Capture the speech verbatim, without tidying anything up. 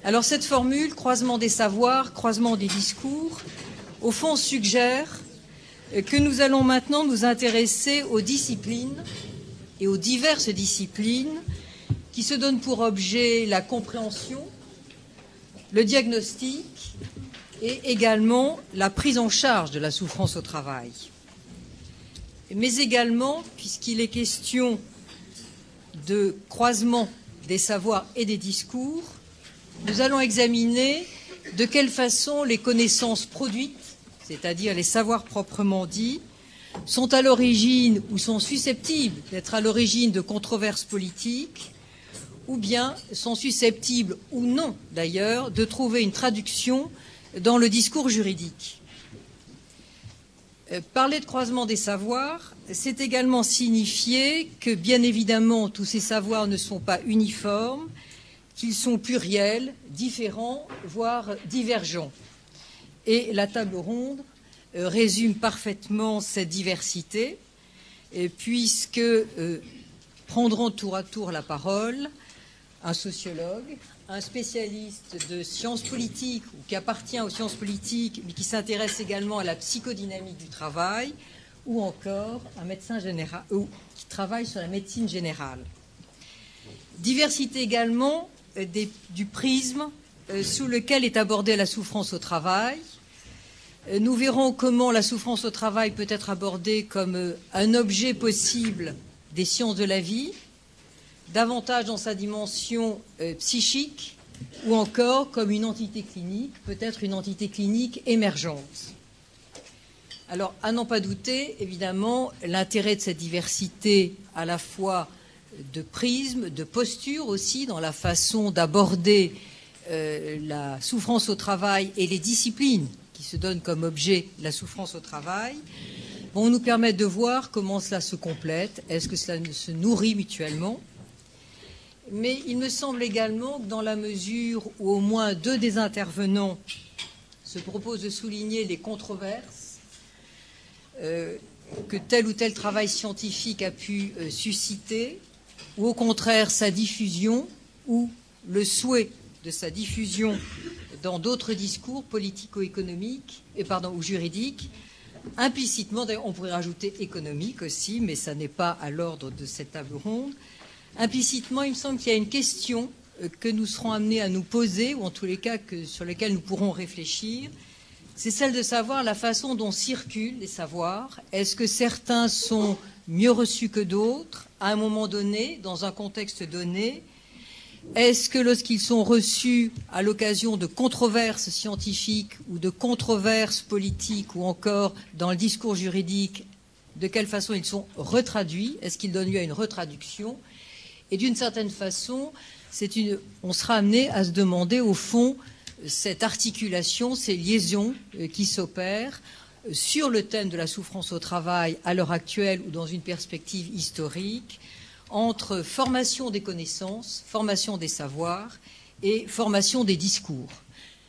Alors cette formule, croisement des savoirs, croisement des discours, au fond suggère que nous allons maintenant nous intéresser aux disciplines et aux diverses disciplines qui se donnent pour objet la compréhension, le diagnostic et également la prise en charge de la souffrance au travail. Mais également, puisqu'il est question de croisement des savoirs et des discours, nous allons examiner de quelle façon les connaissances produites, c'est-à-dire les savoirs proprement dits, sont à l'origine ou sont susceptibles d'être à l'origine de controverses politiques, ou bien sont susceptibles ou non d'ailleurs de trouver une traduction dans le discours juridique. Parler de croisement des savoirs, c'est également signifier que, bien évidemment, tous ces savoirs ne sont pas uniformes, qu'ils sont pluriels, différents, voire divergents. Et la table ronde euh, résume parfaitement cette diversité, et puisque euh, prendront tour à tour la parole un sociologue, un spécialiste de sciences politiques ou qui appartient aux sciences politiques mais qui s'intéresse également à la psychodynamique du travail, ou encore un médecin général ou qui travaille sur la médecine générale. Diversité également euh, des, du prisme euh, sous lequel est abordée la souffrance au travail. Euh, nous verrons comment la souffrance au travail peut être abordée comme euh, un objet possible des sciences de la vie, davantage dans sa dimension euh, psychique, ou encore comme une entité clinique, peut-être une entité clinique émergente. Alors, à n'en pas douter, évidemment, l'intérêt de cette diversité, à la fois de prisme, de posture aussi, dans la façon d'aborder euh, la souffrance au travail et les disciplines qui se donnent comme objet la souffrance au travail, vont nous permettre de voir comment cela se complète, est-ce que cela se nourrit mutuellement. Mais il me semble également que dans la mesure où au moins deux des intervenants se proposent de souligner les controverses euh, que tel ou tel travail scientifique a pu euh, susciter, ou au contraire sa diffusion, ou le souhait de sa diffusion dans d'autres discours politico-économiques, et pardon, ou juridiques, implicitement, d'ailleurs on pourrait rajouter économique aussi, mais ça n'est pas à l'ordre de cette table ronde. Implicitement, il me semble qu'il y a une question que nous serons amenés à nous poser, ou en tous les cas que, sur lesquelles nous pourrons réfléchir, c'est celle de savoir la façon dont circulent les savoirs. Est-ce que certains sont mieux reçus que d'autres, à un moment donné, dans un contexte donné? Est-ce que lorsqu'ils sont reçus à l'occasion de controverses scientifiques ou de controverses politiques, ou encore dans le discours juridique, de quelle façon ils sont retraduits? Est-ce qu'ils donnent lieu à une retraduction? Et d'une certaine façon, c'est une, on sera amené à se demander, au fond, cette articulation, ces liaisons euh, qui s'opèrent euh, sur le thème de la souffrance au travail à l'heure actuelle ou dans une perspective historique, entre formation des connaissances, formation des savoirs et formation des discours.